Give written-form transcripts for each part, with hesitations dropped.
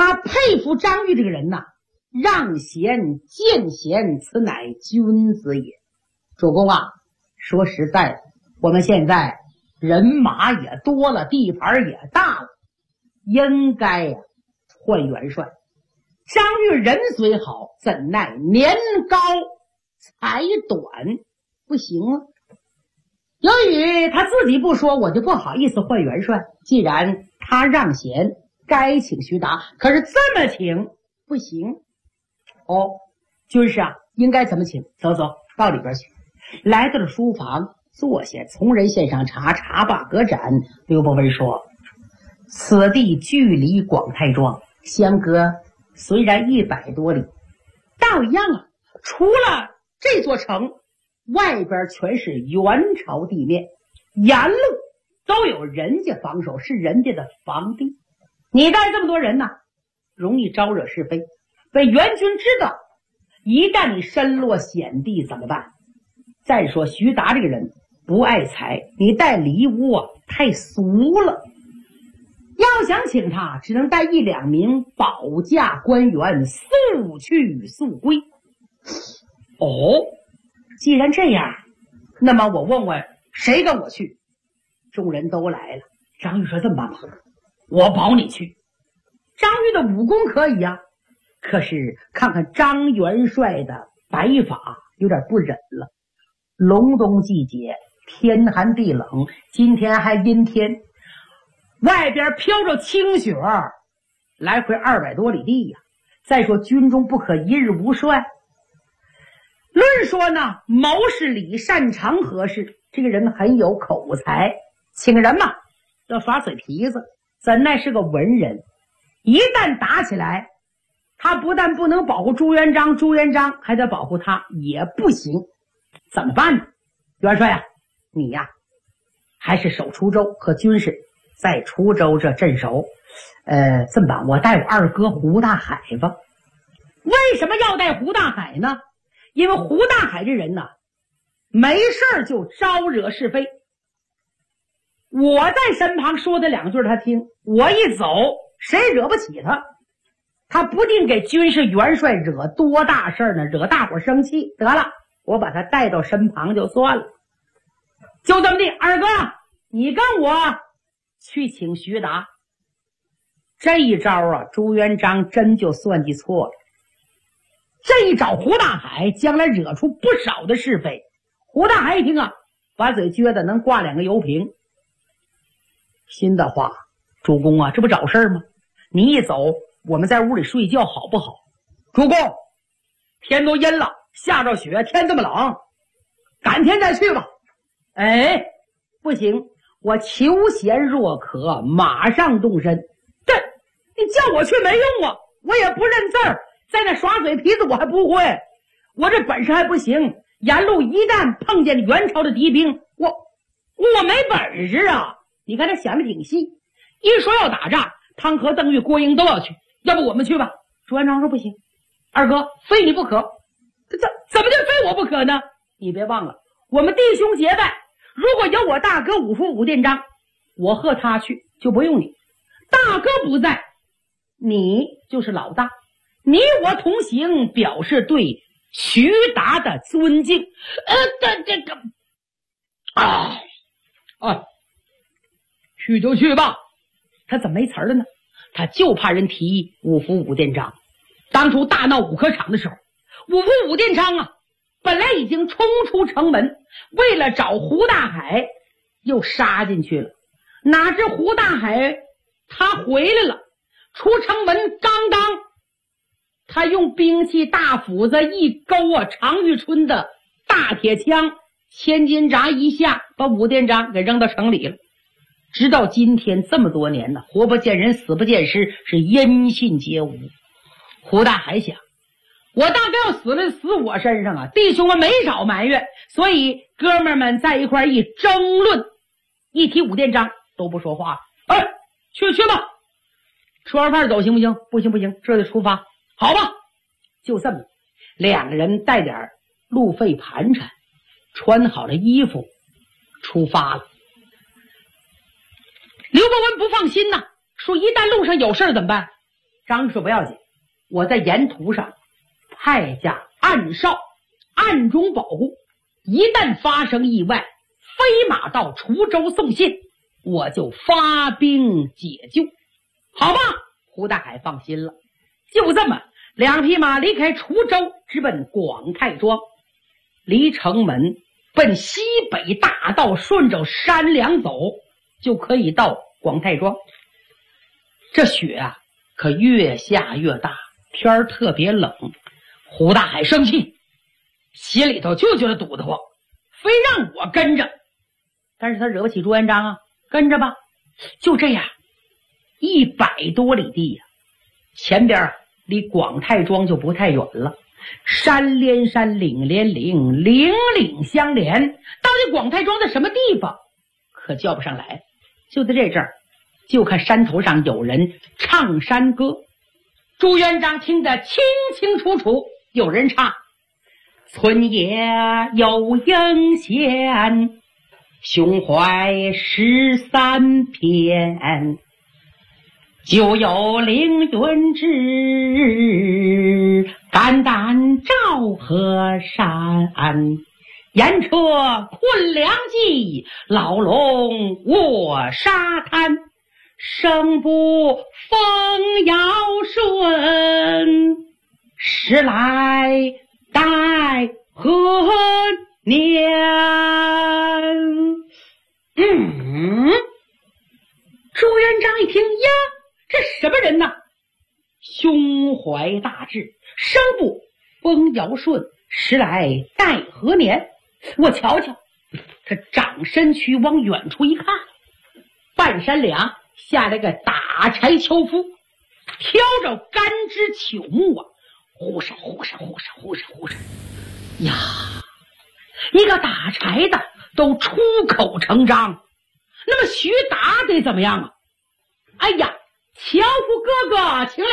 他佩服张玉这个人呐，让贤见贤，此乃君子也。主公啊，说实在的，我们现在人马也多了，地盘也大了，应该呀换元帅。张玉人虽好，怎奈年高才短，不行啊。由于他自己不说，我就不好意思换元帅。既然他让贤，该请徐达，可是这么请不行。哦，军师啊，应该怎么请？走走，到里边去。来到了书房，坐下，从人献上茶，茶罢隔盏。刘伯温说：“此地距离广太庄相隔虽然100多里，倒一样啊。除了这座城，外边全是元朝地面，沿路都有人家防守，是人家的防地。你带这么多人呢，容易招惹是非，被元军知道，一旦你身落险地怎么办？再说徐达这个人不爱财，你带礼物啊太俗了。要想请他，只能带1、2名保驾官员，速去速归。哦，既然这样，那么我问问谁跟我去？众人都来了。张玉说：“这么办吧，我保你去。”张玉的武功可以啊，可是看看张元帅的摆法，有点不忍了。隆冬季节，天寒地冷，今天还阴天，外边飘着清雪，来回200多里地呀。再说军中不可一日无帅。论说呢，谋事理，擅长何事，这个人很有口才，请人嘛要耍嘴皮子，怎奈是个文人。一旦打起来，他不但不能保护朱元璋，朱元璋还得保护他，也不行。怎么办呢？元帅啊，你呀还是守滁州，和军士在滁州这镇守。这么办，我带我二哥胡大海吧。为什么要带胡大海呢？因为胡大海这人呢，没事就招惹是非。我在身旁说的2句他听，我一走谁惹不起他？他不定给军事元帅惹多大事呢，惹大伙生气。得了，我把他带到身旁就算了。就这么地，二哥你跟我去请徐达。这一招啊，朱元璋真就算计错了。这一找胡大海，将来惹出不少的是非。胡大海一听啊，把嘴撅得能挂2个油瓶。新的话，主公啊，这不找事吗？你一走，我们在屋里睡觉好不好？主公，天都阴了，下着雪，天这么冷，改天再去吧。哎，不行，我求贤若渴，马上动身。这你叫我去没用啊，我也不认字儿，在那耍嘴皮子我还不会，我这本事还不行。沿路一旦碰见元朝的敌兵，我没本事啊。你看他想的挺细，一说要打仗，汤和邓玉、郭英都要去，要不我们去吧？朱元璋说不行，二哥非你不可。怎么就非我不可呢？你别忘了，我们弟兄结拜，如果有我大哥五夫武殿章，我和他去就不用你。大哥不在，你就是老大，你我同行，表示对徐达的尊敬。去就去吧。他怎么没词儿了呢？他就怕人提五夫武殿章。当初大闹五科场的时候，五夫武殿章啊，本来已经冲出城门，为了找胡大海又杀进去了。哪知胡大海他回来了，出城门刚刚他用兵器大斧子一勾啊，常遇春的大铁枪千斤闸一下，把武殿章给扔到城里了。直到今天这么多年呢，活不见人，死不见尸，是音信皆无。胡大海想，我大哥要死了，死我身上啊！弟兄们没少埋怨，所以哥们儿们在一块一争论，一提武殿章都不说话。去吧，吃完饭走行不行？不行，这就出发。好吧，就这么2个人带点路费盘缠，穿好了衣服出发了。刘伯温不放心呐，说一旦路上有事怎么办？ 张说不要紧，我在沿途上派下暗哨，暗中保护，一旦发生意外，飞马到滁州送信，我就发兵解救，好吧？胡大海放心了。就这么2匹马离开滁州，直奔广泰庄。离城门奔西北大道，顺着山梁走，就可以到广泰庄。这雪啊可越下越大，天儿特别冷。胡大海生气，心里头就觉得堵得慌，非让我跟着。但是他惹不起朱元璋啊，跟着吧。就这样100多里地呀，前边离广泰庄就不太远了，山连山，岭连岭，岭岭相连。到底广泰庄在什么地方可叫不上来。就在这阵儿，就看山头上有人唱山歌，朱元璋听得清清楚楚，有人唱：村野有应县，胸怀13篇，就有凌云志，肝胆照河山。严车困良计，老龙卧沙滩。生不风尧舜，时来待何年？朱元璋一听呀，这什么人呢？胸怀大志，生不风尧舜，时来待何年？我瞧瞧。他长身躯往远处一看，半山梁下来个打柴樵夫，挑着干枝朽木啊，呼哧呼哧呼哧呼哧呼哧呀！一个打柴的都出口成章，那么徐达得怎么样啊？哎呀，樵夫哥哥请了。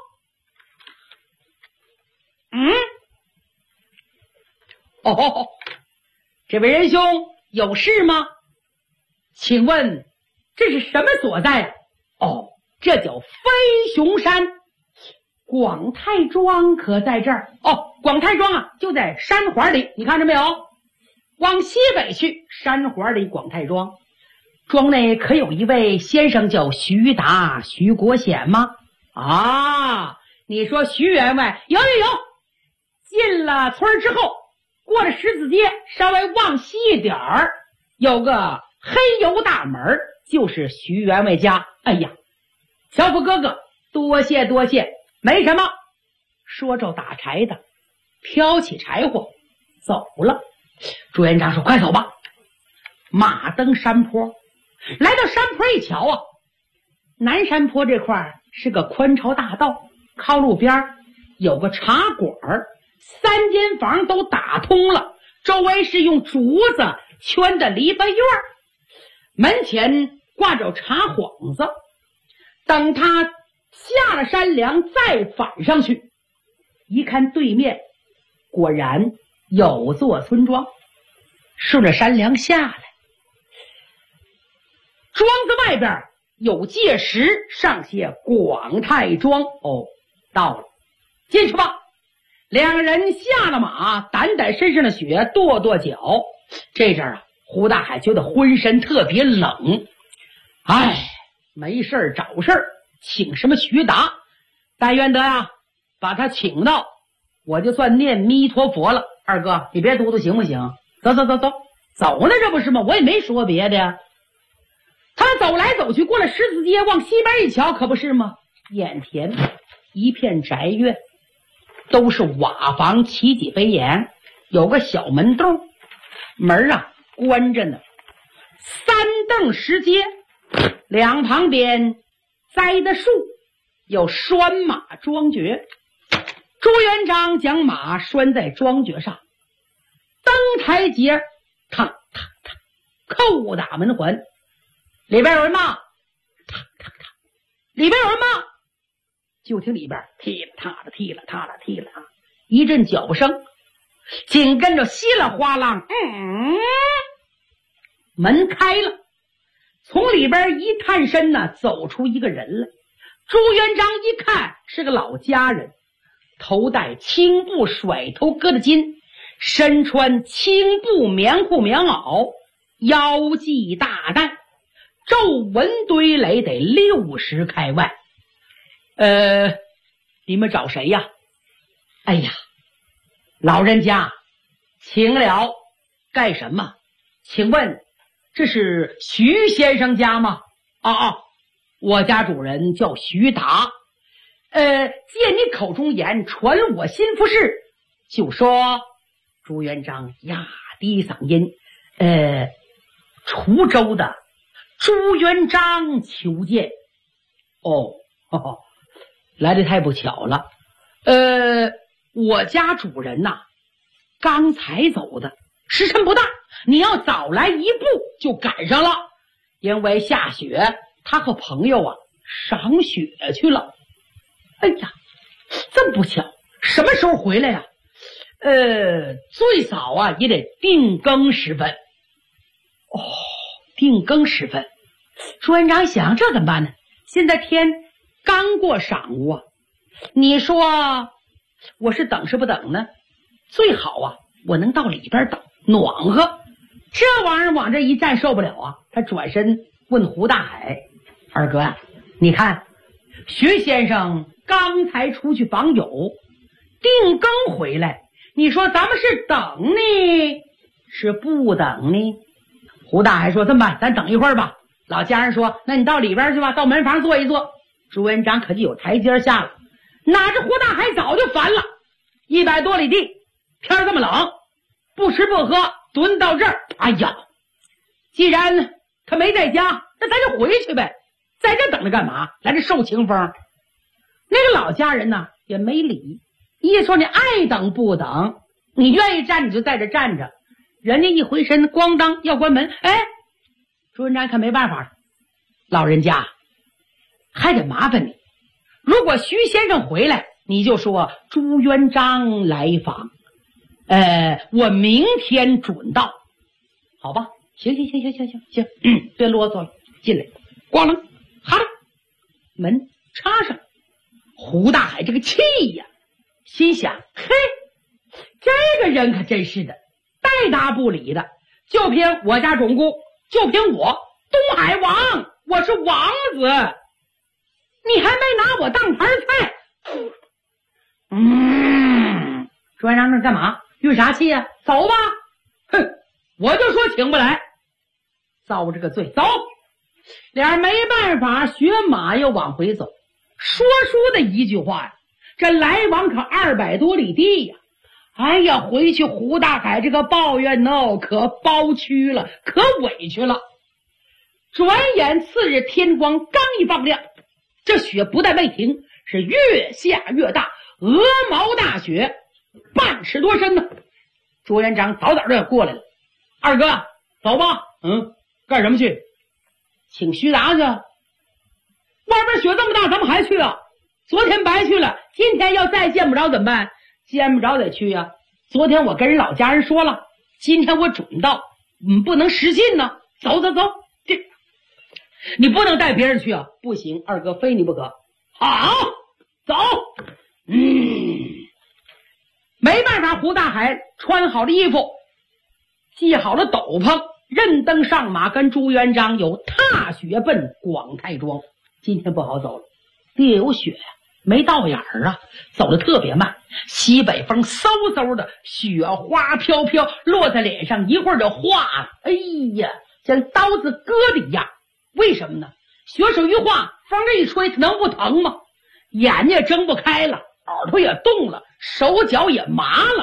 哦，这位仁兄有事吗？请问这是什么所在啊？哦，这叫飞熊山。广泰庄可在这儿？哦，广泰庄啊，就在山环里，你看着没有？往西北去，山环里广泰庄。庄内可有一位先生叫徐达、徐国显吗？啊，你说徐员外，有。进了村之后，过了十字街，稍微往西一点儿，有个黑油大门，就是徐员外家。哎呀，樵夫哥哥，多谢，没什么。说着打柴的挑起柴火走了。朱元璋说：“快走吧。”马登山坡，来到山坡一瞧啊，南山坡这块是个宽敞大道，靠路边有个茶馆，3间房都打通了，周围是用竹子圈的篱笆院，门前挂着茶幌子。等他下了山梁再返上去，一看对面果然有座村庄，顺着山梁下来，庄子外边有界石，上写广泰庄。哦，到了，进去吧。两人下了马，掸掸身上的雪，跺跺脚。这阵啊，胡大海觉得浑身特别冷。没事找事儿，请什么徐达？但愿得呀，把他请到，我就算念弥陀佛了。二哥，你别嘟嘟行不行？走呢，这不是吗？我也没说别的呀。他走来走去，过了十字街，往西边一瞧，可不是吗？眼前一片宅院，都是瓦房，起几飞檐，有个小门洞，门啊关着呢。3凳石阶，两旁边栽的树，有拴马桩橛。朱元璋将马拴在桩橛上，登台阶，踏踏踏，叩打门环。里边有人吗？踏踏踏，里边有人吗？就听里边踢了踏了踢了踏了踢了，一阵脚步声，紧跟着稀里哗啦，门开了，从里边一探身呢，走出一个人来。 朱元璋一看是个老家人，头戴青布甩头疙瘩巾，身穿青布棉裤棉袄，腰系大带，皱纹堆垒得60开外。你们找谁呀？哎呀，老人家，请了，干什么？请问这是徐先生家吗？我家主人叫徐达。借你口中言，传我心腹事，就说朱元璋压低嗓音，滁州的朱元璋求见。来得太不巧了。我家主人呐，刚才走的，时辰不大，你要早来一步就赶上了。因为下雪，他和朋友啊赏雪去了。哎呀，这么不巧，什么时候回来呀？最早啊也得定更时分。定更时分，朱元璋想这怎么办呢？现在天刚过晌午啊，你说我是等是不等呢？最好啊我能到里边等，暖和。这玩意儿往这一站受不了啊。他转身问胡大海：二哥呀，你看徐先生刚才出去访友，定更回来，你说咱们是等呢是不等呢？胡大海说：这么办，咱等一会儿吧。老家人说：那你到里边去吧，到门房坐一坐。朱元璋可就有台阶下了，哪知胡大海早就烦了，100多里地，天这么冷，不吃不喝，蹲到这儿。哎呀，既然他没在家，那咱就回去呗，在这等着干嘛？来这受清风。那个老家人呢也没理，一说你爱等不等，你愿意站你就在这站着。人家一回身，咣当要关门。朱元璋看没办法了，老人家还得麻烦你，如果徐先生回来，你就说朱元璋来访，我明天准到，好吧？行，别啰嗦了，进来，咣啷，哈啦，门插上。胡大海这个气呀，心想：嘿，这个人可真是的，带答不理的，就凭我家种姑，就凭我东海王，我是王子，你还没拿我当盘菜。朱元璋这干嘛？郁啥气呀？走吧。哼，我就说请不来，遭这个罪，走。俩人没办法，学马又往回走。说书的一句话呀，这来往可200多里地呀。哎呀，回去胡大海这个抱怨可包屈了，可委屈了。转眼次日天光刚一放亮，这雪不但没停，是越下越大，鹅毛大雪，半尺多深呢。朱元璋早早就过来了。二哥，走吧。干什么去？请徐达去。外边雪这么大，咱们还去啊？昨天白去了，今天要再见不着怎么办？见不着得去呀。昨天我跟人老家人说了，今天我准到，不能失信呢。走，你不能带别人去啊。不行，二哥非你不可。好，走。没办法，胡大海穿好了衣服，系好了斗篷，认登上马，跟朱元璋有踏雪奔广泰庄。今天不好走了，地有雪呀，没到眼儿啊，走得特别慢。西北风嗖嗖的，雪花飘飘，落在脸上，一会儿就化了。哎呀，像刀子割的一样。为什么呢？雪手一化，风这一吹，它能不疼吗？眼睛也睁不开了，耳朵也动了，手脚也麻了。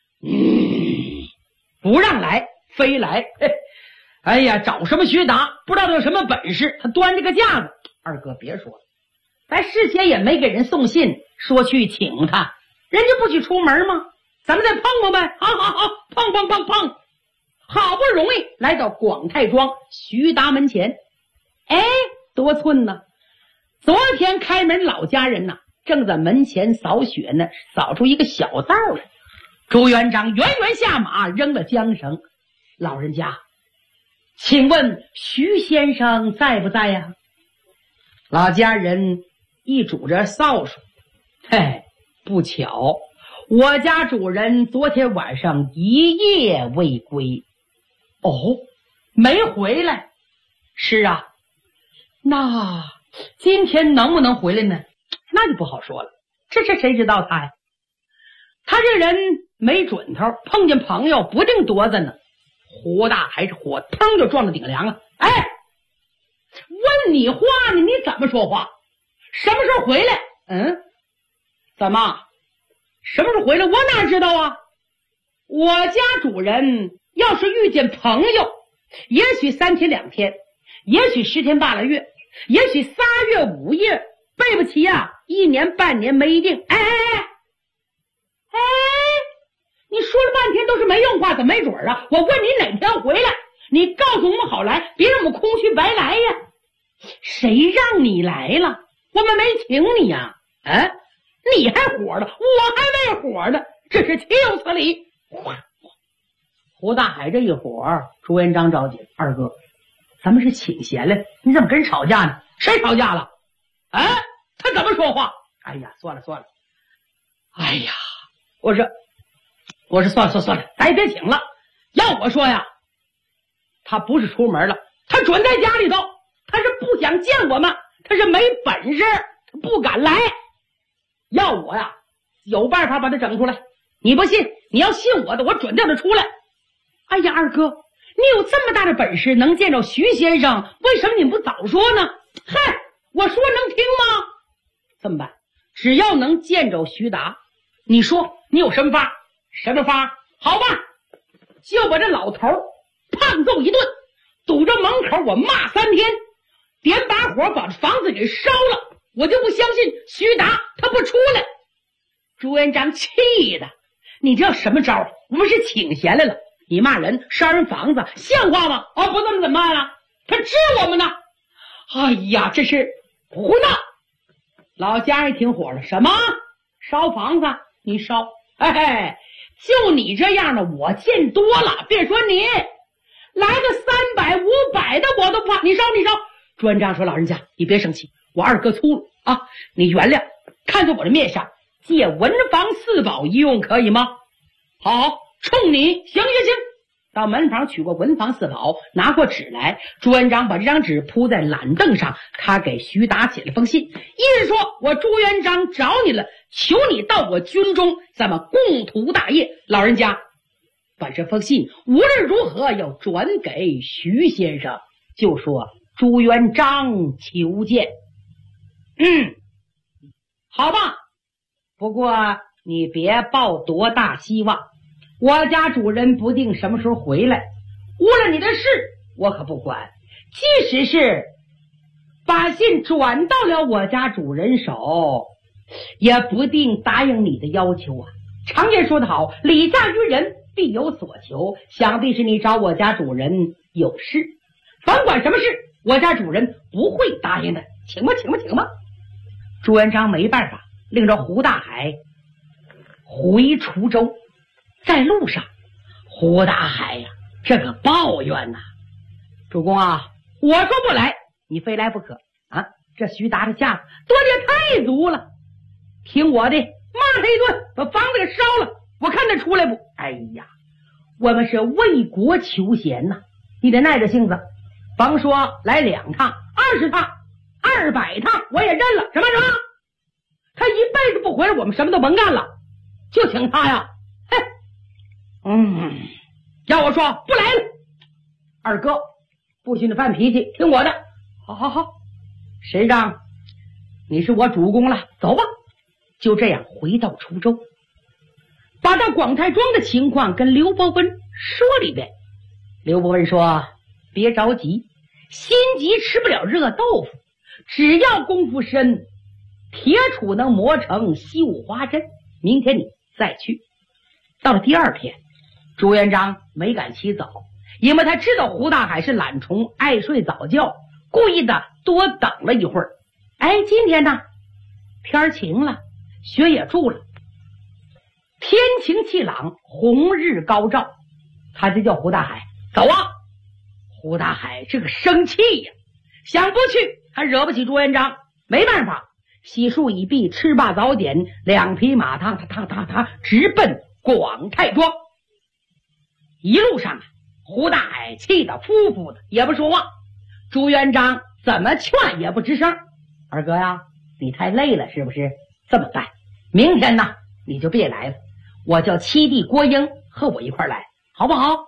不让来，非来。哎呀，找什么徐达？不知道他有什么本事，他端着个架子。二哥别说了，咱事先也没给人送信说去请他，人家不许出门吗？咱们再碰碰呗。好，碰。好不容易来到广泰庄徐达门前，多寸呢。昨天开门老家人呐，正在门前扫雪呢，扫出一个小道来。朱元璋远下马，扔了缰绳。老人家，请问徐先生在不在呀？老家人一拄着扫帚，嘿，不巧，我家主人昨天晚上一夜未归。哦，没回来。是啊，那今天能不能回来呢？那就不好说了，这是谁知道他呀？他这人没准头，碰见朋友不定多着呢。胡大还是火腾就撞到顶梁了。哎，问你话呢，你怎么说话？什么时候回来？怎么？什么时候回来？我哪知道啊？我家主人要是遇见朋友，也许3天2天，也许10天8个月，也许3月5夜，背不起呀，1年半年没一定。哎，你说了半天都是没用话，怎么没准啊？我问你哪天回来，你告诉我们好来，别让我们空虚白来呀。谁让你来了？我们没请你呀。你还火了，我还没火呢，这是岂有此理！胡大海这一火，朱元璋着急，二哥，咱们是请闲来，你怎么跟人吵架呢？谁吵架了？他怎么说话？哎呀，算了。哎呀，我说算了，咱也别请了。要我说呀，他不是出门了，他准在家里头，他是不想见我们，他是没本事，他不敢来。要我呀，有办法把他整出来。你不信，你要信我的，我准叫他出来。哎呀，二哥，你有这么大的本事能见着徐先生，为什么你不早说呢？嗨，我说能听吗？这么办，只要能见着徐达，你说你有什么法？什么法？好吧，就把这老头胖揍一顿，堵着门口我骂3天，点把火把房子给烧了，我就不相信徐达他不出来。朱元璋气的，你知道什么招？我们是请闲来了，你骂人烧人房子像话吗？不这么怎么办啊？他治我们呢。哎呀，这是胡闹！老家也挺火了，什么烧房子？你烧？就你这样的我见多了，别说你来个300、500的我都不怕。你烧。朱元璋说，老人家你别生气，我二哥粗鲁啊，你原谅，看在我的面上，借文房4宝一用可以吗？好，冲你行。到门房取过文房4宝，拿过纸来，朱元璋把这张纸铺在懒凳上，他给徐达写了封信，意思说我朱元璋找你了，求你到我军中，咱们共图大业。老人家把这封信无论如何要转给徐先生，就说朱元璋求见。好吧，不过你别抱多大希望，我家主人不定什么时候回来，无论你的事我可不管，即使是把信转到了我家主人手，也不定答应你的要求啊。常言说得好，礼下于人必有所求，想必是你找我家主人有事，甭管什么事，我家主人不会答应的，请吧。朱元璋没办法，领着胡大海回滁州。在路上，胡大海呀，这个抱怨呐，主公啊，我说不来，你非来不可啊！这徐达的架子多的也太足了，听我的，骂他一顿，把房子给烧了，我看他出来不？哎呀，我们是为国求贤呐，你得耐着性子，甭说来2趟、20趟、200趟，我也认了。什么？他一辈子不回来，我们什么都甭干了，就请他呀。要我说不来了，二哥不许你犯脾气，听我的。好，谁让你是我主公了，走吧。就这样回到滁州，把到广太庄的情况跟刘伯温说了一遍。刘伯温说，别着急，心急吃不了热豆腐，只要功夫深，铁杵能磨成绣花针，明天你再去。到了第2天，朱元璋没敢起早，因为他知道胡大海是懒虫，爱睡早觉，故意的多等了一会儿。今天呢，天晴了，雪也住了，天晴气朗，红日高照，他就叫胡大海走啊。胡大海这个生气呀，想不去，他惹不起朱元璋，没办法， 洗漱已毕，吃罢早点，两匹马直奔广泰庄。一路上胡大海气得呼呼的，也不说话。朱元璋怎么劝也不吱声。二哥呀，你太累了是不是？这么办，明天呢你就别来了，我叫七弟郭英和我一块来，好不好？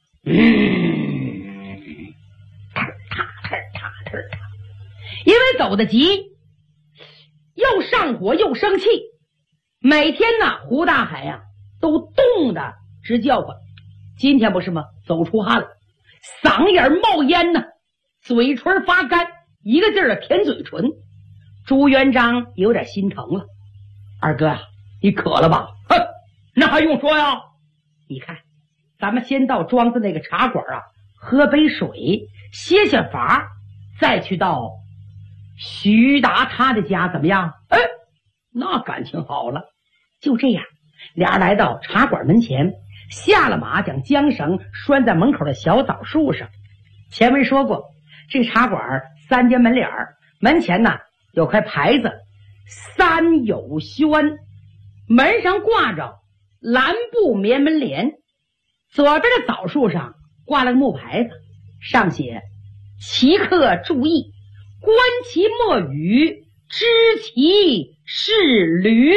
因为走得急，又上火又生气，每天呢胡大海呀都冻得直叫唤。今天不是吗？走出汗了，嗓眼冒烟呢，嘴唇发干，一个劲儿的舔嘴唇。朱元璋有点心疼了。二哥呀，你渴了吧？哼，那还用说呀？你看，咱们先到庄子那个茶馆啊，喝杯水，歇歇乏，再去到徐达他的家，怎么样？哎，那感情好了。就这样，俩来到茶馆门前，下了马，将缰绳拴在门口的小枣树上。前文说过，这茶馆3间门脸儿，门前呢有块牌子三有轩，门上挂着蓝布棉门帘，左边的枣树上挂了个木牌子，上写奇客注意，观其莫语，知其是驴。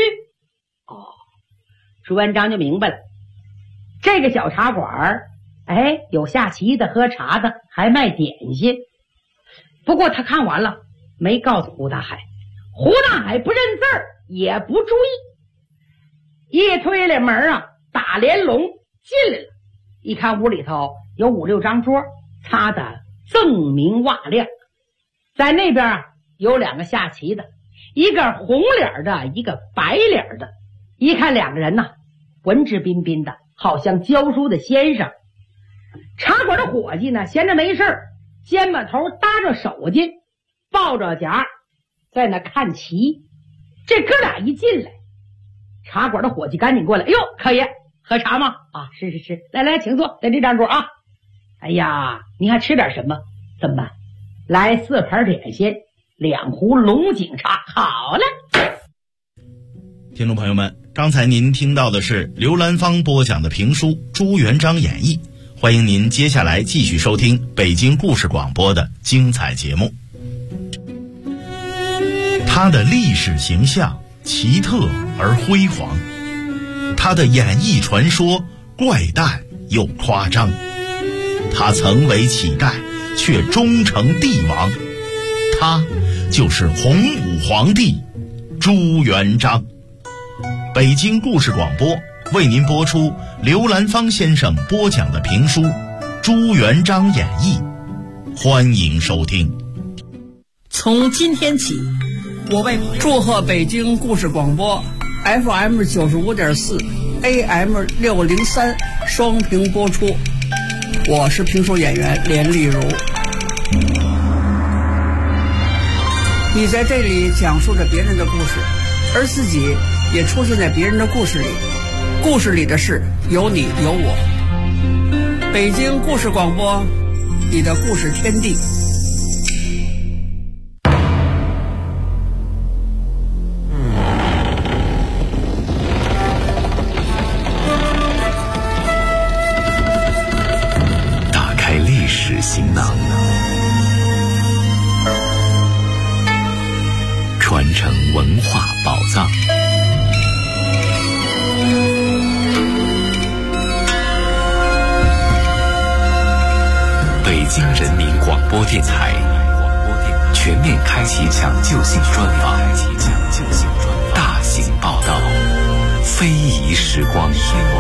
朱元璋就明白了，这个小茶馆有下棋的，喝茶的，还卖点心。不过他看完了没告诉胡大海，胡大海不认字儿，也不注意。一推了门啊，打连笼进来了。一看屋里头有5、6张桌，擦得锃明瓦亮。在那边啊有2个下棋的，一个红脸的，一个白脸的。一看2个人呢，文质彬彬的，好像教书的先生。茶馆的伙计呢，闲着没事儿，肩膀头搭着手巾，抱着夹在那看棋。这哥俩一进来，茶馆的伙计赶紧过来，哟，可爷喝茶吗？啊，是，来请坐，在这张桌啊。哎呀，你还吃点什么？怎么办？来4盘点心，2壶龙井茶。好了， 听众朋友们，刚才您听到的是刘兰芳播讲的评书《朱元璋演义》，欢迎您接下来继续收听北京故事广播的精彩节目。他的历史形象奇特而辉煌，他的演艺传说怪诞又夸张，他曾为乞丐却终成帝王，他就是洪武皇帝朱元璋。北京故事广播为您播出刘兰芳先生播讲的评书《朱元璋演义》，欢迎收听。 从今天起，我为祝贺北京故事广播 FM 95.4 AM 603双屏播出。我是评书演员连丽如。你在这里讲述着别人的故事，而自己也出现在别人的故事里，故事里的事有你有我。北京故事广播，你的故事天地。 打开历史行囊，传承文化宝藏。北京人民广播电台全面开启抢救性专访，大型报道，非遗时光。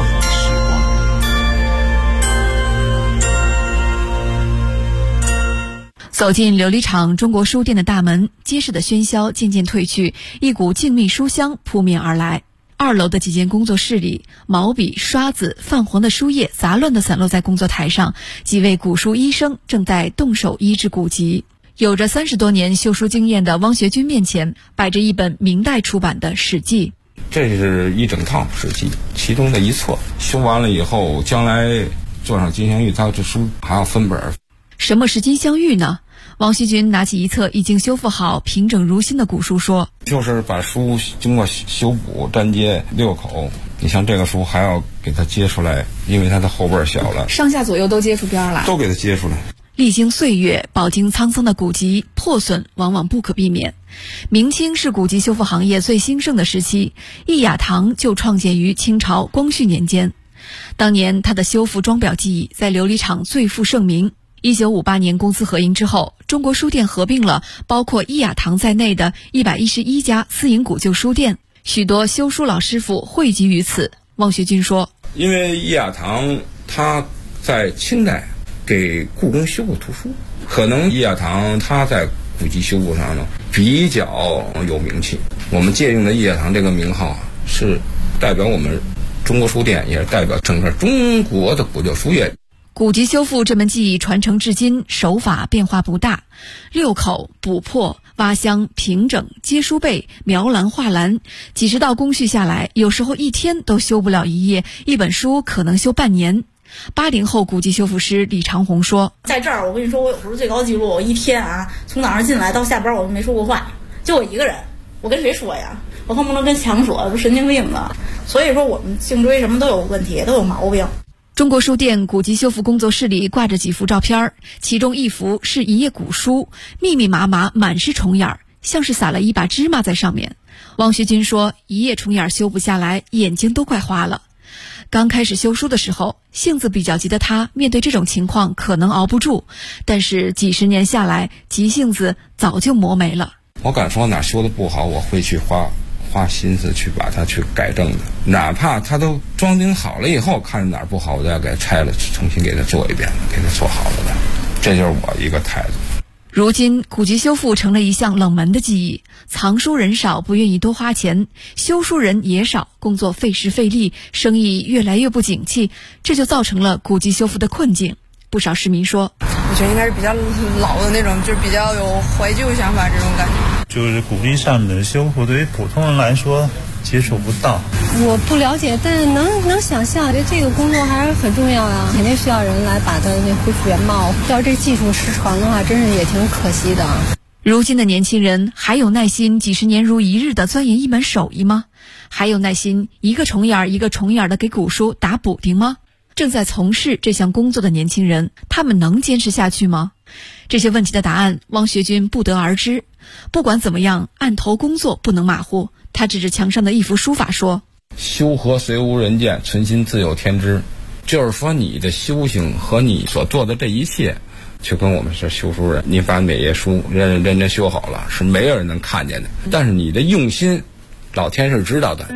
走进琉璃厂中国书店的大门，街市的喧嚣渐渐褪去，一股静谧书香扑面而来。2楼的几间工作室里，毛笔、刷子、泛黄的书页杂乱地散落在工作台上，几位古书医生正在动手医治古籍。有着30多年修书经验的汪学军面前摆着一本明代出版的《史记》。 这是一整套《史记》，其中的一册，修完了以后，将来做上金镶玉，它这书还要分本。 什么是金镶玉呢？ 王学军拿起一册已经修复好、平整如新的古书说：“ 就是把书经过修补、粘接6口。你像这个书还要给它接出来，因为它的后背小了， 上下左右都接出边来， 都给它接出来。” 历经岁月，饱经沧桑的古籍破损往往不可避免。明清是古籍修复行业最兴盛的时期，易雅堂就创建于清朝光绪年间。当年他的修复装裱技艺在琉璃厂最负盛名。1958年公私合营之后，中国书店合并了包括易雅堂在内的111家私营古旧书店，许多修书老师傅汇集于此。汪学军说：“ 因为易雅堂它在清代给故宫修过图书，可能易雅堂它在古籍修复上呢比较有名气。我们借用的易雅堂这个名号是代表我们中国书店，也是代表整个中国的古旧书业。” 古籍修复这门技艺传承至今，手法变化不大，6口、补破、挖箱、平整、接书背、描栏画栏，几十道工序下来，有时候一天都修不了一页，一本书可能修半年。80后古籍修复师李长红说：“ 在这儿，我跟你说，我有时候最高记录，我一天从早上进来到下班，我就没说过话，就我一个人，我跟谁说呀？我恨不能跟墙说，不神经病的。所以说，我们颈椎什么都有问题，都有毛病。” 中国书店古籍修复工作室里挂着几幅照片，其中一幅是一页古书，密密麻麻满是虫眼，像是撒了一把芝麻在上面。汪学军说，一页虫眼修不下来，眼睛都快花了。刚开始修书的时候，性子比较急的他面对这种情况可能熬不住，但是几十年下来，急性子早就磨没了。 我敢说哪修的不好，我会去花心思去把它去改正的，哪怕它都装订好了以后，看着哪儿不好，我都要给它拆了，重新给它做一遍，给它做好了的。这就是我一个态度。 如今古籍修复成了一项冷门的技艺，藏书人少，不愿意多花钱，修书人也少，工作费时费力，生意越来越不景气，这就造成了古籍修复的困境。不少市民说， 我觉得应该是比较老的那种，就是比较有怀旧想法这种感觉。 就是古籍上面的修复，对于普通人来说接触不到。 我不了解，但是能想象，这个工作还是很重要啊，肯定需要人来把它恢复原貌。要这技术失传的话，真是也挺可惜的。 如今的年轻人还有耐心几十年如一日的钻研一门手艺吗？还有耐心一个虫眼一个虫眼的给古书打补丁吗？正在从事这项工作的年轻人，他们能坚持下去吗？这些问题的答案，汪学军不得而知。不管怎么样，案头工作不能马虎。他指着墙上的一幅书法说：“ 修和虽无人见，存心自有天知。”就是说，你的修行和你所做的这一切，就跟我们是修书人，你把每页书认真修好了，是没有人能看见的。但是你的用心，老天是知道的。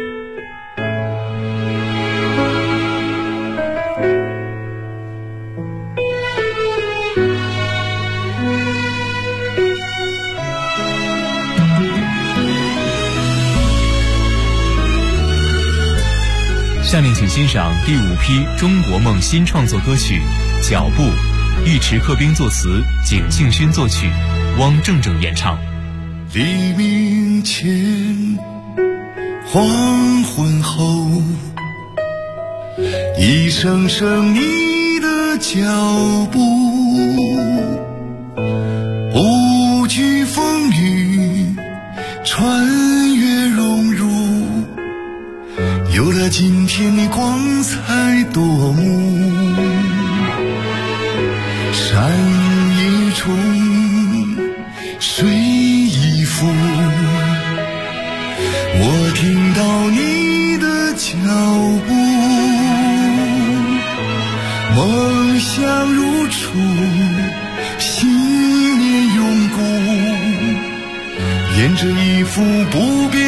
下面请欣赏第5批中国梦新创作歌曲《脚步》，尉迟克兵作词，景庆勋作曲，汪正正演唱。 黎明前，黄昏后，一声声你的脚步，不惧风雨，穿越荣辱，有了今天的光彩夺目。山一重，水一浮，我听到你的脚步，梦想如初，信念永固，沿着一幅不变